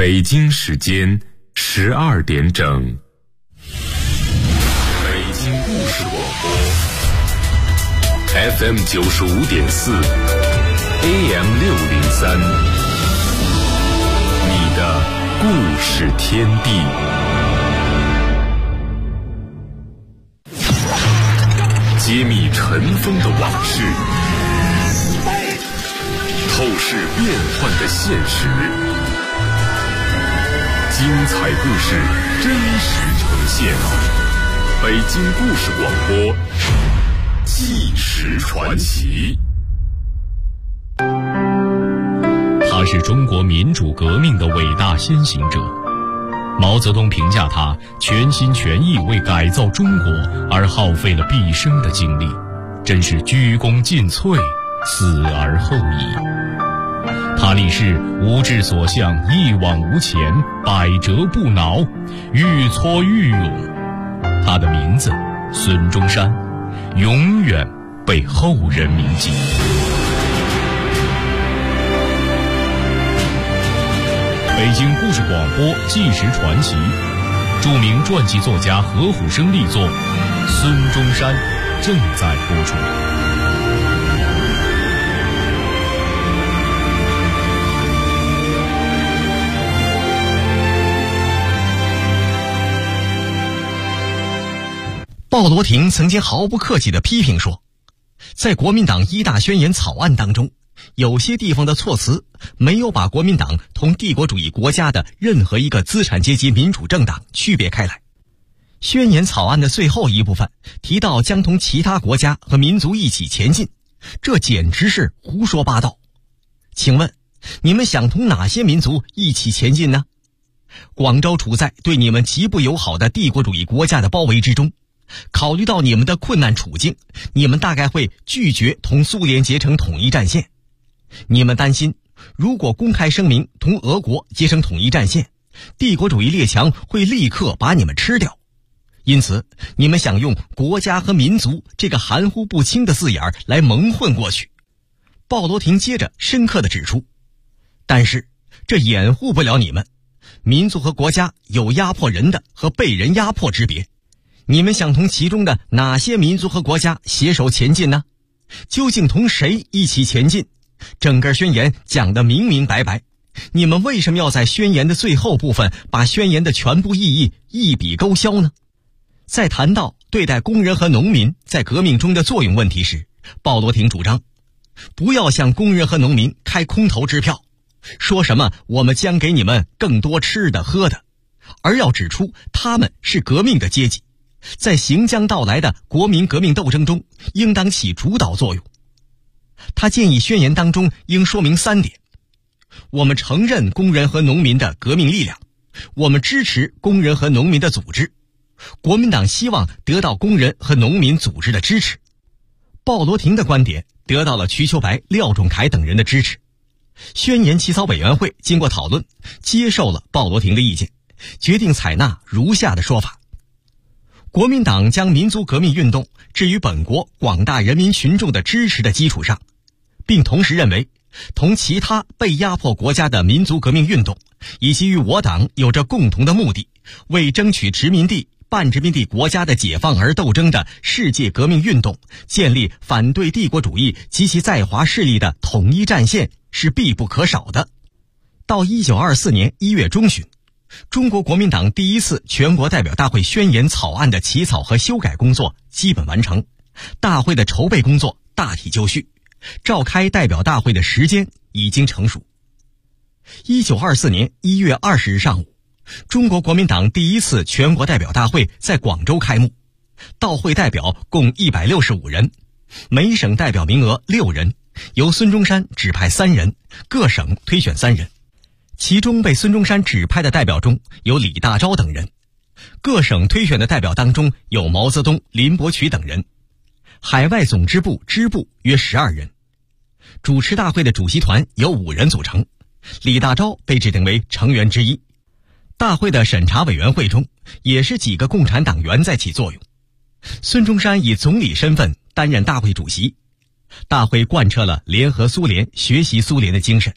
北京时间12点整。北京故事广播 FM 95.4 AM 603，你的故事天地。揭秘尘封的往事，透视变幻的现实，精彩故事真实呈现。北京故事广播，纪实传奇。 他是中国民主革命的伟大先行者。毛泽东评价他全心全意为改造中国而耗费了毕生的精力，真是鞠躬尽瘁，死而后已。他立誓无志所向，一往无前，百折不挠，愈挫愈勇。他的名字孙中山，永远被后人铭记。北京故事广播纪实传奇，著名传记作家何虎生力作《孙中山》正在播出。 鲍罗廷曾经毫不客气地批评说，在国民党一大宣言草案当中，有些地方的措辞没有把国民党同帝国主义国家的任何一个资产阶级民主政党区别开来。宣言草案的最后一部分提到将同其他国家和民族一起前进，这简直是胡说八道。请问你们想同哪些民族一起前进呢？广州处在对你们极不友好的帝国主义国家的包围之中，考虑到你们的困难处境，你们大概会拒绝同苏联结成统一战线。你们担心，如果公开声明同俄国结成统一战线，帝国主义列强会立刻把你们吃掉。因此，你们想用国家和民族这个含糊不清的字眼来蒙混过去。鲍罗廷接着深刻地指出，但是这掩护不了你们，民族和国家有压迫人的和被人压迫之别。你们想同其中的哪些民族和国家携手前进呢？究竟同谁一起前进？整个宣言讲得明明白白，你们为什么要在宣言的最后部分把宣言的全部意义一笔勾销呢？在谈到对待工人和农民在革命中的作用问题时，鲍罗廷主张不要向工人和农民开空头支票，说什么我们将给你们更多吃的喝的，而要指出他们是革命的阶级，在行将到来的国民革命斗争中应当起主导作用。他建议宣言当中应说明3点：我们承认工人和农民的革命力量，我们支持工人和农民的组织，国民党希望得到工人和农民组织的支持。鲍罗廷的观点得到了瞿秋白、廖仲恺等人的支持。宣言起草委员会经过讨论，接受了鲍罗廷的意见，决定采纳如下的说法：国民党将民族革命运动置于本国广大人民群众的支持的基础上，并同时认为同其他被压迫国家的民族革命运动以及与我党有着共同的目的，为争取殖民地、半殖民地国家的解放而斗争的世界革命运动建立反对帝国主义及其在华势力的统一战线是必不可少的。到1924年1月中旬，中国国民党第一次全国代表大会宣言草案的起草和修改工作基本完成，大会的筹备工作大体就绪，召开代表大会的时间已经成熟。1924年1月20日上午，中国国民党第一次全国代表大会在广州开幕，到会代表共165人，每省代表名额6人，由孙中山指派3人，各省推选3人。其中被孙中山指派的代表中有李大钊等人，各省推选的代表当中有毛泽东、林伯渠等人，海外总支部支部约12人。主持大会的主席团由5人组成，李大钊被指定为成员之一。大会的审查委员会中也是几个共产党员在起作用。孙中山以总理身份担任大会主席。大会贯彻了联合苏联、学习苏联的精神。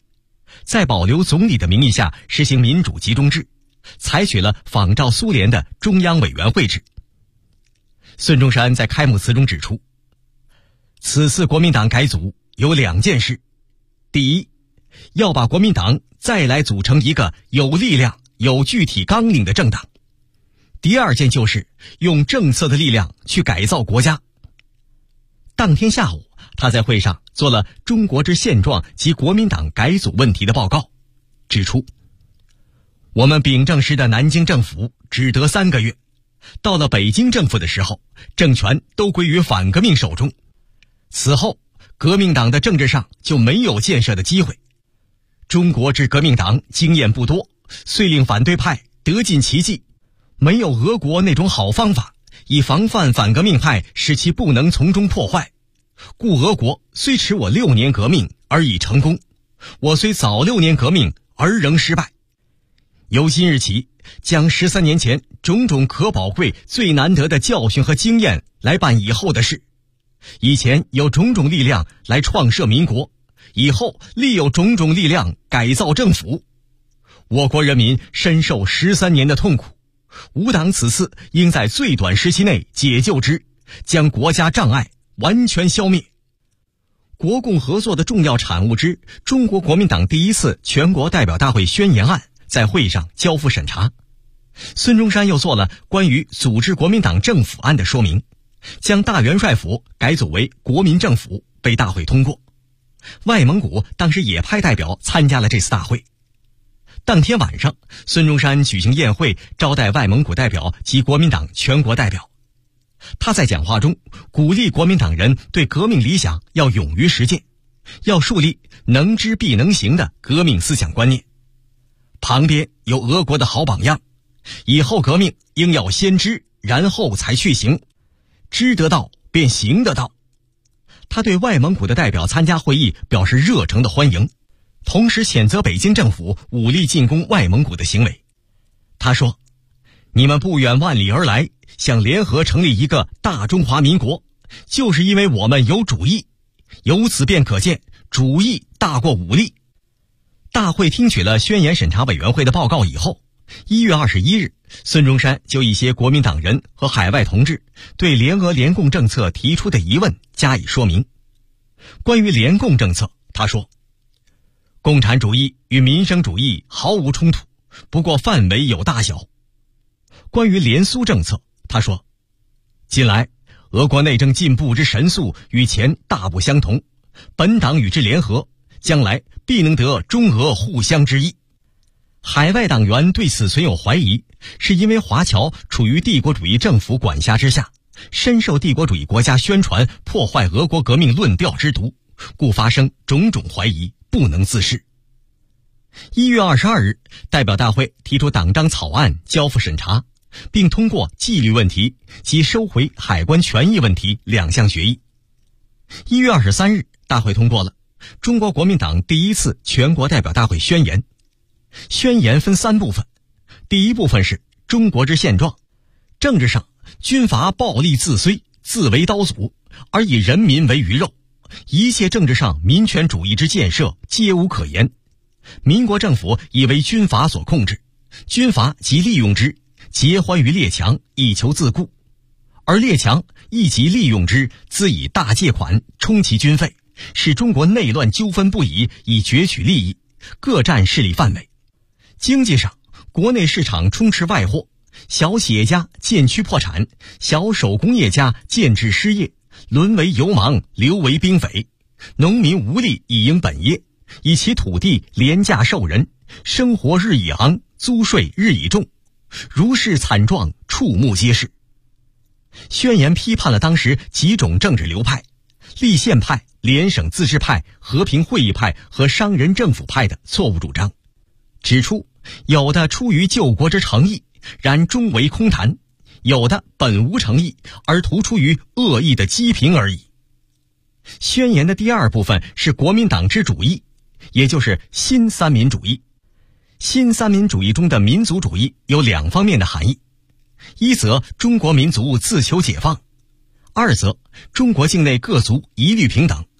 在保留总理的名义下实行民主集中制，采取了仿照苏联的中央委员会制。孙中山在开幕词中指出，此次国民党改组有2件事：第一，要把国民党再来组成一个有力量、有具体纲领的政党；第2件就是用政策的力量去改造国家。当天下午，他在会上做了中国之现状及国民党改组问题的报告，指出，我们秉政时的南京政府只得3个月，到了北京政府的时候，政权都归于反革命手中，此后革命党的政治上就没有建设的机会。中国之革命党经验不多，遂令反对派得尽其计，没有俄国那种好方法，以防范反革命派，使其不能从中破坏。故俄国虽迟我6年革命而已成功，我虽早6年革命而仍失败。由今日起，将13年前种种可宝贵、最难得的教训和经验来办以后的事。以前有种种力量来创设民国，以后力有种种力量改造政府。我国人民深受13年的痛苦，吾党此次应在最短时期内解救之，将国家障碍完全消灭。国共合作的重要产物之中国国民党第1次全国代表大会宣言案在会上交付审查。孙中山又做了关于组织国民党政府案的说明，将大元帅府改组为国民政府，被大会通过。外蒙古当时也派代表参加了这次大会。当天晚上，孙中山举行宴会，招待外蒙古代表及国民党全国代表。他在讲话中鼓励国民党人对革命理想要勇于实践，要树立能知必能行的革命思想观念。旁边有俄国的好榜样，以后革命应要先知，然后才去行，知得到便行得到。他对外蒙古的代表参加会议表示热诚的欢迎，同时谴责北京政府武力进攻外蒙古的行为。他说，你们不远万里而来，想联合成立一个大中华民国，就是因为我们有主义，由此便可见主义大过武力。大会听取了宣言审查委员会的报告以后，1月21日，孙中山就一些国民党人和海外同志对联俄联共政策提出的疑问加以说明。关于联共政策，他说，共产主义与民生主义毫无冲突，不过范围有大小。关于联苏政策，他说，近来俄国内政进步之神速与前大不相同，本党与之联合，将来必能得中俄互相之益。海外党员对此存有怀疑，是因为华侨处于帝国主义政府管辖之下，深受帝国主义国家宣传破坏俄国革命论调之毒，故发生种种怀疑，不能自视。1月22日，代表大会提出党章草案交付审查，并通过纪律问题及收回海关权益问题2项决议。1月23日，大会通过了中国国民党第1次全国代表大会宣言。宣言分3部分，第一部分是中国之现状，政治上军阀暴力自衰，自为刀俎，而以人民为鱼肉，一切政治上民权主义之建设皆无可言。民国政府已为军阀所控制，军阀即利用之，结欢于列强，以求自固，而列强亦即利用之，自以大借款充其军费，使中国内乱纠纷不已，以攫取利益，各占势力范围。经济上，国内市场充斥外货，小企业家渐趋破产，小手工业家渐至失业，沦为游盲，流为兵匪，农民无力以营本业，以其土地廉价授人，生活日益昂，租税日益重，如是惨状，触目皆是。宣言批判了当时几种政治流派，立宪派、联省自治派、和平会议派和商人政府派的错误主张，指出有的出于救国之诚意，然终为空谈；有的本无诚意，而图出于恶意的讥评而已。宣言的第2部分是国民党之主义，也就是新三民主义。新三民主义中的民族主义有2方面的含义：一则中国民族自求解放，2则中国境内各族一律平等，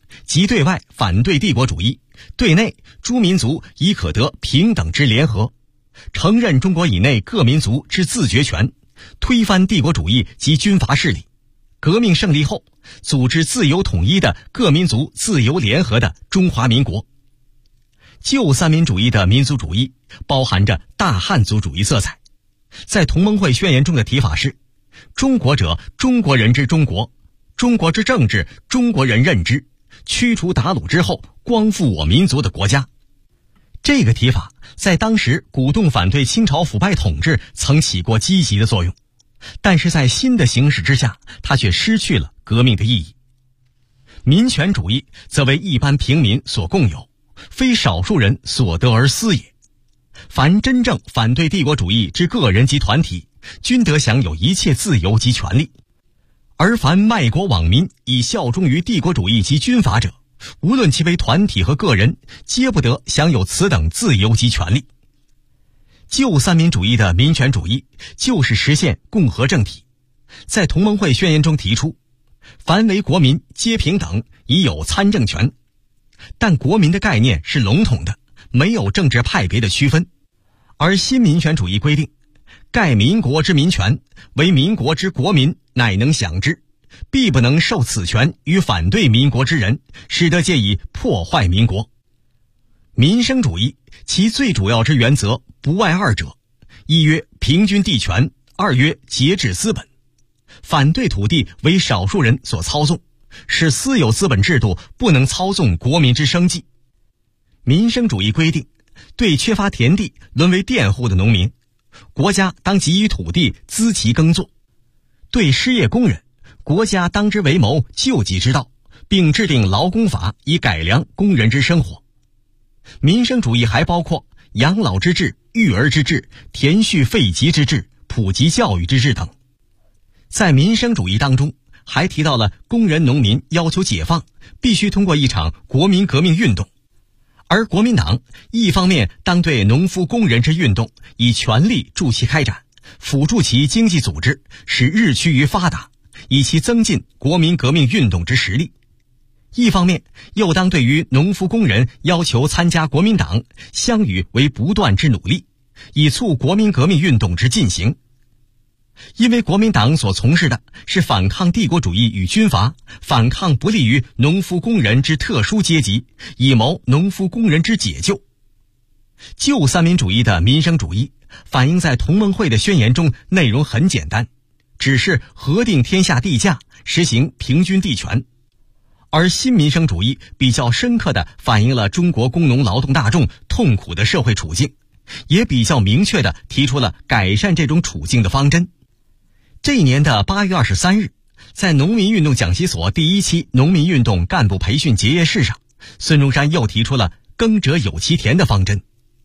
即对外反对帝国主义，对内诸民族已可得平等之联合，承认中国以内各民族之自决权，推翻帝国主义及军阀势力。革命胜利后，组织自由统一的各民族自由联合的中华民国。旧三民主义的民族主义包含着大汉族主义色彩，在同盟会宣言中的提法是：中国者，中国人之中国，中国之政治，中国人任之，驱除鞑虏之后，光复我民族的国家。这个提法在当时鼓动反对清朝腐败统治曾起过积极的作用，但是在新的形势之下，它却失去了革命的意义。民权主义则为一般平民所共有，非少数人所得而私也。凡真正反对帝国主义之个人及团体，均得享有一切自由及权利；而凡卖国罔民，以效忠于帝国主义及军阀者，无论其为团体和个人，皆不得享有此等自由及权利。旧三民主义的民权主义就是实现共和政体，在同盟会宣言中提出，凡为国民皆平等，已有参政权。但国民的概念是笼统的，没有政治派别的区分。而新民权主义规定，盖民国之民权，为民国之国民乃能享之，必不能受此权于反对民国之人，使得借以破坏民国。民生主义其最主要之原则不外二者：一曰平均地权，二曰节制资本。反对土地为少数人所操纵，使私有资本制度不能操纵国民之生计。民生主义规定，对缺乏田地沦为佃户的农民，国家当给予土地资其耕作；对失业工人，国家当之为谋救济之道，并制定劳工法以改良工人之生活。民生主义还包括养老之制、育儿之制、田畜废疾之制、普及教育之制等。在民生主义当中，还提到了工人农民要求解放必须通过一场国民革命运动，而国民党一方面当对农夫工人之运动以全力助其开展，辅助其经济组织，使日趋于发达，以其增进国民革命运动之实力；一方面又当对于农夫工人要求参加国民党相与为不断之努力，以促国民革命运动之进行。因为国民党所从事的是反抗帝国主义与军阀，反抗不利于农夫工人之特殊阶级，以谋农夫工人之解救。旧三民主义的民生主义反映在同盟会的宣言中，内容很简单，只是核定天下地价，实行平均地权。而新民生主义比较深刻地反映了中国工农劳动大众痛苦的社会处境，也比较明确地提出了改善这种处境的方针。这一年的8月23日，在农民运动讲习所第1期农民运动干部培训结业式上，孙中山又提出了耕者有其田的方针。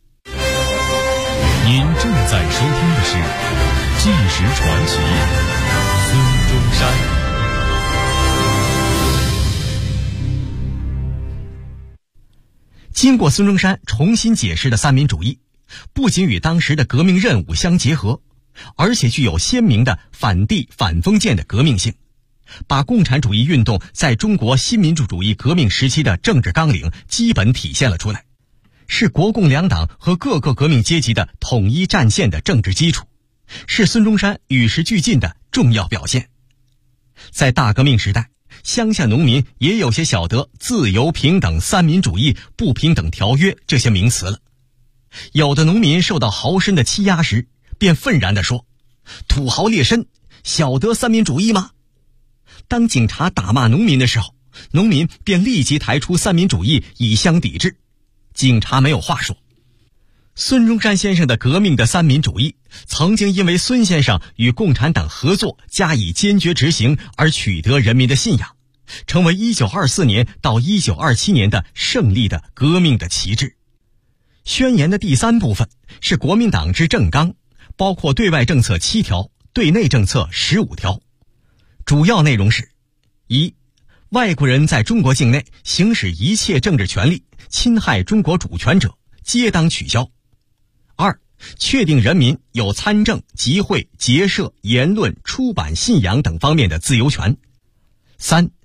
您正在收听的是《纪实传奇》，孙中山。 经过孙中山重新解释的三民主义，不仅与当时的革命任务相结合，而且具有鲜明的反帝反封建的革命性，把共产主义运动在中国新民主主义革命时期的政治纲领基本体现了出来，是国共两党和各个革命阶级的统一战线的政治基础，是孙中山与时俱进的重要表现。在大革命时代，乡下农民也有些晓得自由、平等、三民主义、不平等条约这些名词了。有的农民受到豪绅的欺压时，便愤然地说：土豪劣绅，晓得三民主义吗？当警察打骂农民的时候，农民便立即抬出三民主义以相抵制，警察没有话说。孙中山先生的革命的三民主义，曾经因为孙先生与共产党合作加以坚决执行而取得人民的信仰，成为1924年到1927年的胜利的革命的旗帜。宣言的第3部分是国民党之政纲，包括对外政策7条，对内政策15条。主要内容是：一、外国人在中国境内行使一切政治权利，侵害中国主权者，皆当取消。2、确定人民有参政、集会、结社、言论、出版、信仰等方面的自由权。3、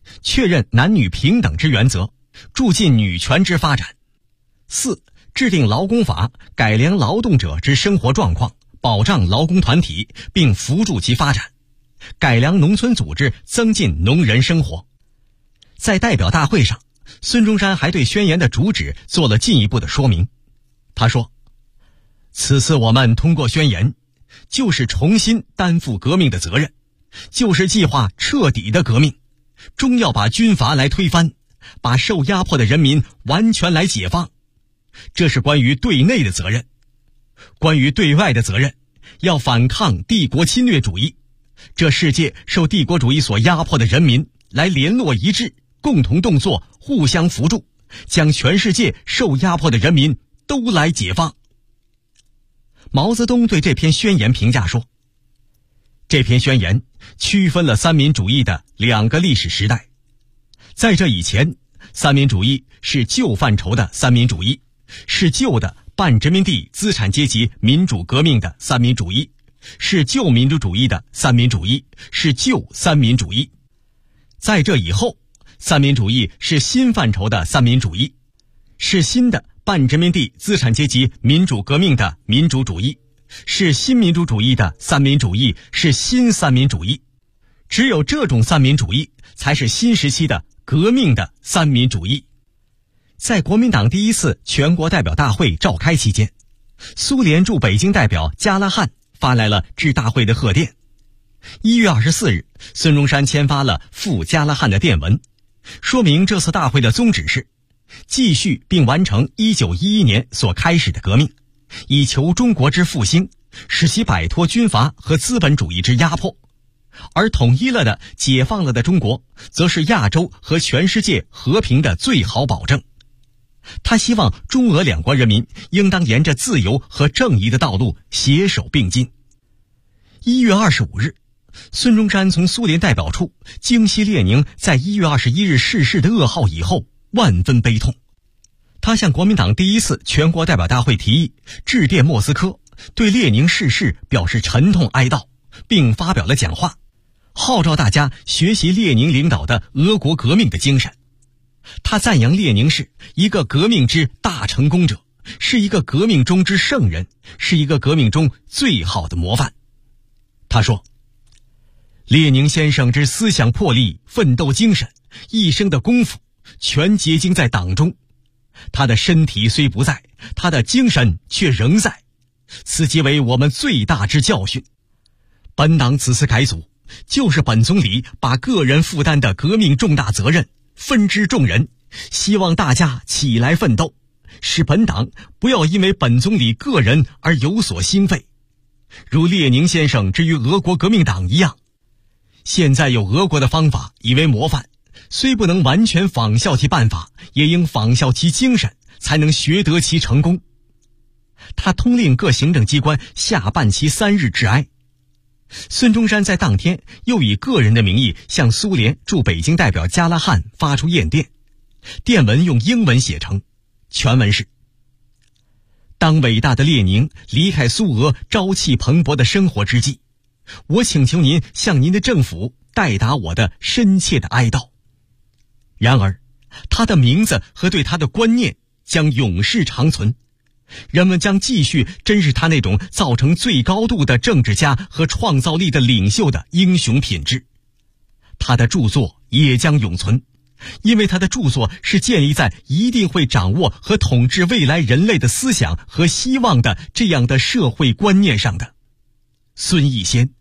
确认男女平等之原则，助进女权之发展。4、制定劳工法，改良劳动者之生活状况，保障劳工团体，并扶助其发展，改良农村组织，增进农人生活。在代表大会上，孙中山还对宣言的主旨做了进一步的说明。他说，此次我们通过宣言，就是重新担负革命的责任，就是计划彻底的革命，终要把军阀来推翻，把受压迫的人民完全来解放。这是关于对内的责任。关于对外的责任，要反抗帝国侵略主义，这世界受帝国主义所压迫的人民来联络一致，共同动作，互相扶助，将全世界受压迫的人民都来解放。毛泽东对这篇宣言评价说，这篇宣言区分了三民主义的2个历史时代。在这以前，三民主义是旧范畴的三民主义，是旧的半殖民地资产阶级民主革命的三民主义，是旧民主主义的三民主义，是旧三民主义。在这以后，三民主义是新范畴的三民主义，是新的半殖民地资产阶级民主革命的民主主义，是新民主主义的三民主义，是新三民主义。只有这种三民主义才是新时期的革命的三民主义。在国民党第一次全国代表大会召开期间，苏联驻北京代表加拉汉发来了致大会的贺电。1月24日，孙中山签发了赴加拉汉的电文，说明这次大会的宗旨是继续并完成1911年所开始的革命，以求中国之复兴，使其摆脱军阀和资本主义之压迫。而统一了的、解放了的中国，则是亚洲和全世界和平的最好保证。他希望中俄两国人民应当沿着自由和正义的道路携手并进。1月25日，孙中山从苏联代表处惊悉列宁在1月21日逝世的噩耗以后，万分悲痛。他向国民党第一次全国代表大会提议致电莫斯科，对列宁逝世表示沉痛哀悼，并发表了讲话，号召大家学习列宁领导的俄国革命的精神。他赞扬列宁是一个革命之大成功者，是一个革命中之圣人，是一个革命中最好的模范。他说，列宁先生之思想魄力、奋斗精神，一生的功夫全结晶在党中。他的身体虽不在，他的精神却仍在，此即为我们最大之教训。本党此次改组，就是本总理把个人负担的革命重大责任分之众人，希望大家起来奋斗，使本党不要因为本总理个人而有所兴废，如列宁先生之于俄国革命党一样。现在有俄国的方法以为模范，虽不能完全仿效其办法，也应仿效其精神，才能学得其成功。他通令各行政机关下办其3日致哀。孙中山在当天又以个人的名义向苏联驻北京代表加拉汉发出唁电，电文用英文写成，全文是：当伟大的列宁离开苏俄朝气蓬勃的生活之际，我请求您向您的政府代达我的深切的哀悼。然而，他的名字和对他的观念将永世长存，人们将继续珍视他那种造成最高度的政治家和创造力的领袖的英雄品质。他的著作也将永存，因为他的著作是建立在一定会掌握和统治未来人类的思想和希望的这样的社会观念上的。孙逸仙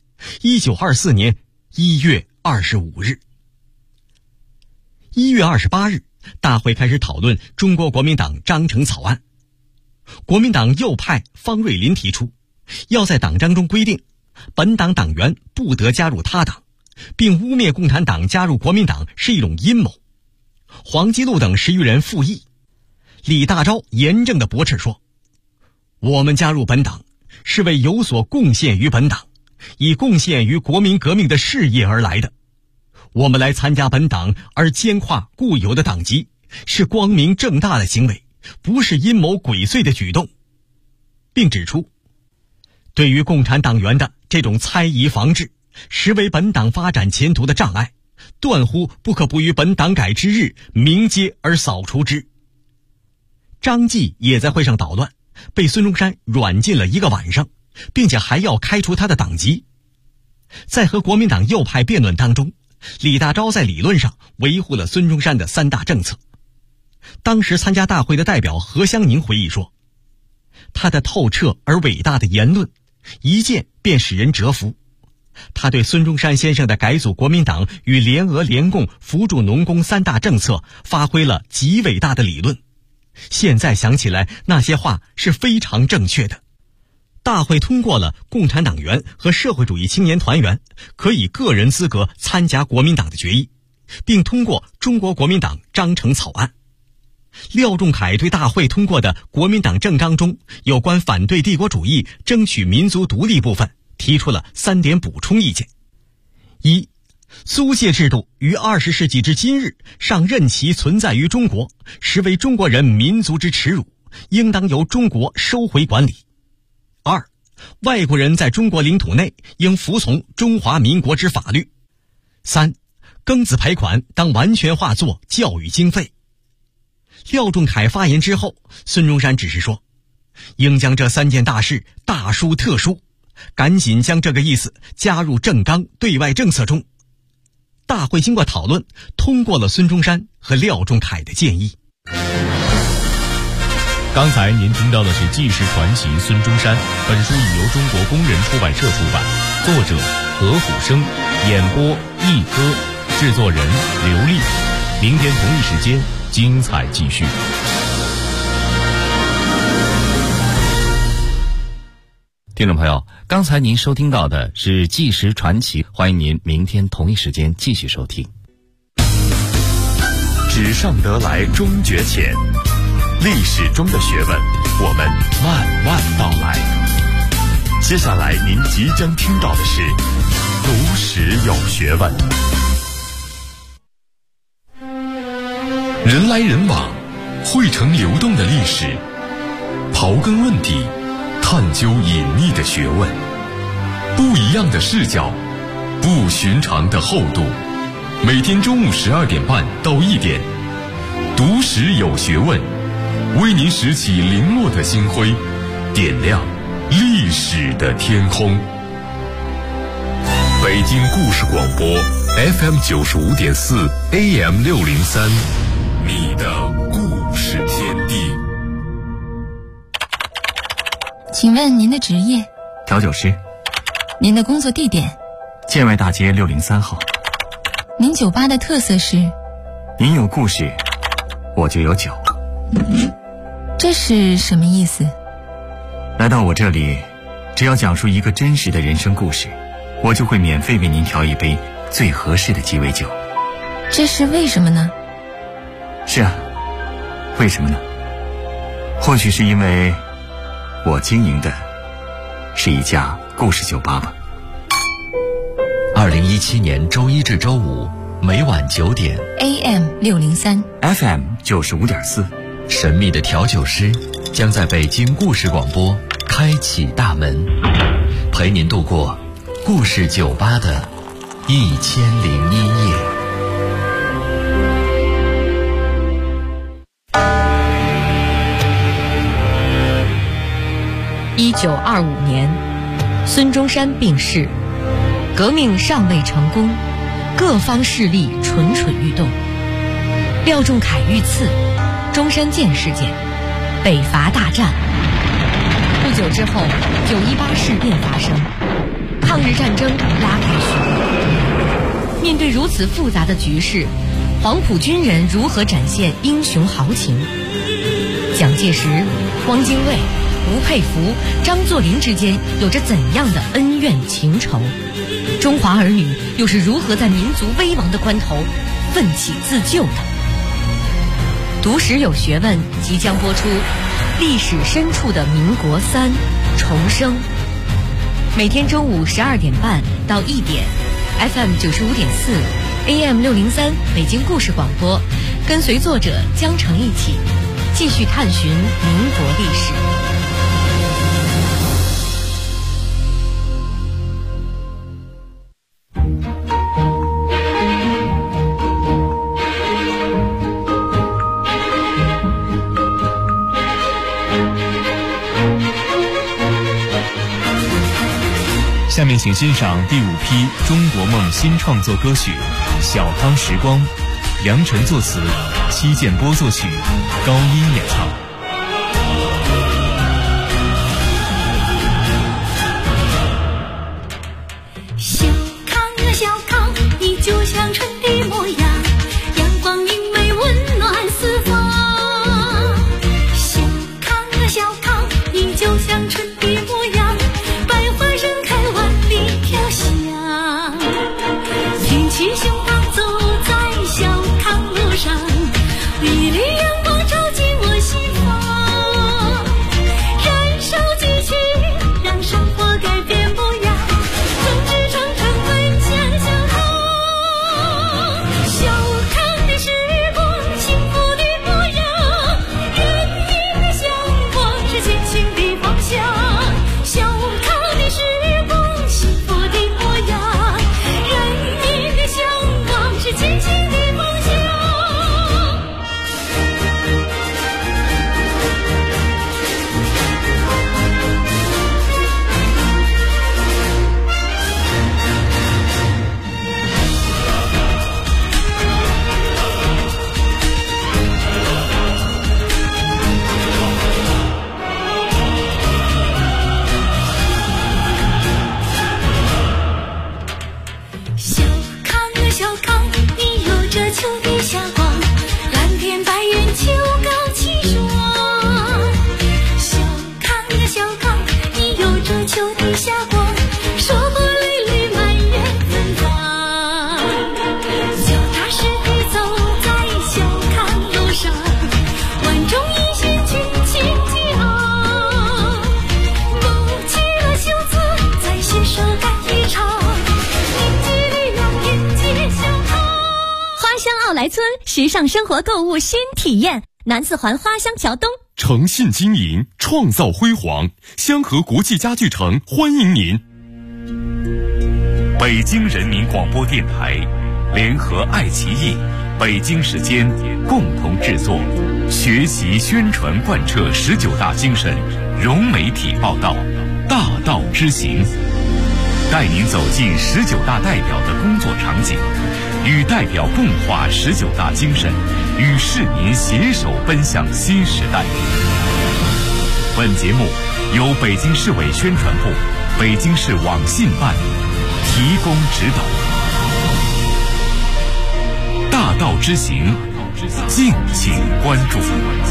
，1924年1月25日。1月28日，大会开始讨论中国国民党章程草案。国民党右派方瑞林提出，要在党章中规定，本党党员不得加入他党，并污蔑共产党加入国民党是一种阴谋。黄基禄等10余人附议。李大钊严正地驳斥说，我们加入本党是为有所贡献于本党，以贡献于国民革命的事业而来的。我们来参加本党而兼跨固有的党籍，是光明正大的行为，不是阴谋诡祟的举动。并指出，对于共产党员的这种猜疑防治，实为本党发展前途的障碍， 断乎不可不于本党改之日鸣揭而扫除之。张继也在会上捣乱，被孙中山软禁了1个晚上，并且还要开除他的党籍。在和国民党右派辩论当中，李大钊在理论上维护了孙中山的3大政策。当时参加大会的代表何香凝回忆说，他的透彻而伟大的言论一见便使人折服，他对孙中山先生的改组国民党与联俄联共扶助农工3大政策发挥了极伟大的理论。现在想起来，那些话是非常正确的。大会通过了共产党员和社会主义青年团员可以个人资格参加国民党的决议，并通过中国国民党章程草案。廖仲恺对大会通过的国民党政纲中有关反对帝国主义、争取民族独立部分提出了3点补充意见。一、租界制度于20世纪之今日尚任其存在于中国，实为中国人民族之耻辱，应当由中国收回管理。2、外国人在中国领土内应服从中华民国之法律。3、庚子赔款当完全化作教育经费。廖仲恺发言之后，孙中山只是说，应将这3件大事大书特书，赶紧将这个意思加入政纲对外政策中。大会经过讨论，通过了孙中山和廖仲恺的建议。 刚才您听到的是纪实传奇孙中山，本书已由中国工人出版社出版，作者何虎生，演播一歌，制作人刘丽。明天同一时间精彩继续。 听众朋友，刚才您收听到的是纪实传奇，欢迎您明天同一时间继续收听。 纸上得来终觉浅，历史中的学问，我们慢慢道来。接下来您即将听到的是读史有学问。人来人往，汇成流动的历史，刨根问底，探究隐秘的学问，不一样的视角，不寻常的厚度。每天中午12点半到1点，读史有学问，为您拾起零落的星辉，点亮历史的天空。北京故事广播 FM 95.4 AM 603，你的故事天地。 请问您的职业？ 调酒师。 您的工作地点？ 建外大街603号。 您酒吧的特色是？ 您有故事，我就有酒。 这是什么意思？ 来到我这里，只要讲述一个真实的人生故事，我就会免费为您调一杯最合适的鸡尾酒。 这是为什么呢？ 是啊，为什么呢？或许是因为我经营的是一家故事酒吧吧。 2017年周一至周五每晚9点 AM 603 FM 95.4， 神秘的调酒师将在北京故事广播开启大门，陪您度过故事酒吧的1001夜。 1925年，孙中山病逝，革命尚未成功，各方势力蠢蠢欲动。廖仲恺遇刺，中山舰事件，北伐大战。不久之后，918事变发生，抗日战争拉开序幕。面对如此复杂的局势，黄埔军人如何展现英雄豪情？蒋介石、汪精卫、吴佩孚、张作霖之间有着怎样的恩怨情仇？中华儿女又是如何在民族危亡的关头奋起自救的？读史有学问即将播出，历史深处的民国3重生。每天中午12点半到1点 FM 95.4 AM 603北京故事广播，跟随作者江澄一起继续探寻民国历史。 下面请欣赏第5批中国梦新创作歌曲《小康时光》，梁晨作词，戚建波作曲，高音演唱。 小康啊小康，你就像春的模样，阳光明媚温暖四方。小康啊小康，你就像春的模样，百花盛开万里飘香。挺起胸膛走在小康路上，熠熠阳光照进我心房，燃烧激情，让生活改变模样。 时尚生活购物新体验，南四环花乡桥东， 诚信经营，创造辉煌，香河国际家具城欢迎您。北京人民广播电台联合爱奇艺、北京时间共同制作，学习宣传贯彻19大精神，融媒体报道，大道之行，带您走进19大代表的工作场景，与代表共话19大精神，与市民携手奔向新时代。本节目由北京市委宣传部、北京市网信办提供指导。大道之行，敬请关注。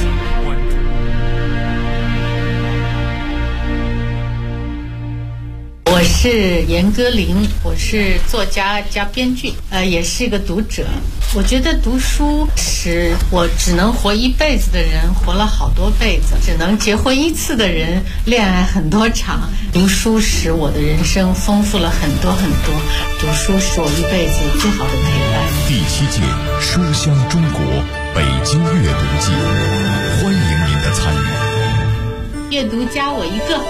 我是严歌苓，我是作家加编剧，也是一个读者。我觉得读书使我只能活一辈子的人活了好多辈子，只能结婚一次的人恋爱很多场。读书使我的人生丰富了很多很多，读书是我一辈子最好的陪伴。 第7届书香中国北京阅读季，欢迎您的参与。 阅读加我一个。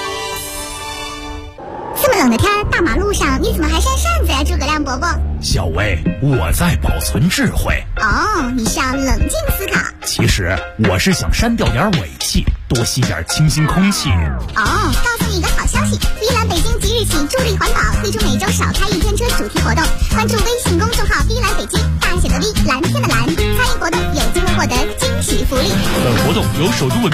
这么冷的天，大马路上你怎么还扇扇子呀，诸葛亮伯伯？ 小薇，我在保存智慧。 哦，你是要冷静思考。 其实我是想删掉点尾气，多吸点清新空气。 哦，告诉你一个好消息，碧蓝北京即日起助力环保，推出每周少开1天车主题活动。关注微信公众号碧蓝北京，大写的 V， 蓝天的蓝，参与活动有机会获得惊喜福利。 本活动由首都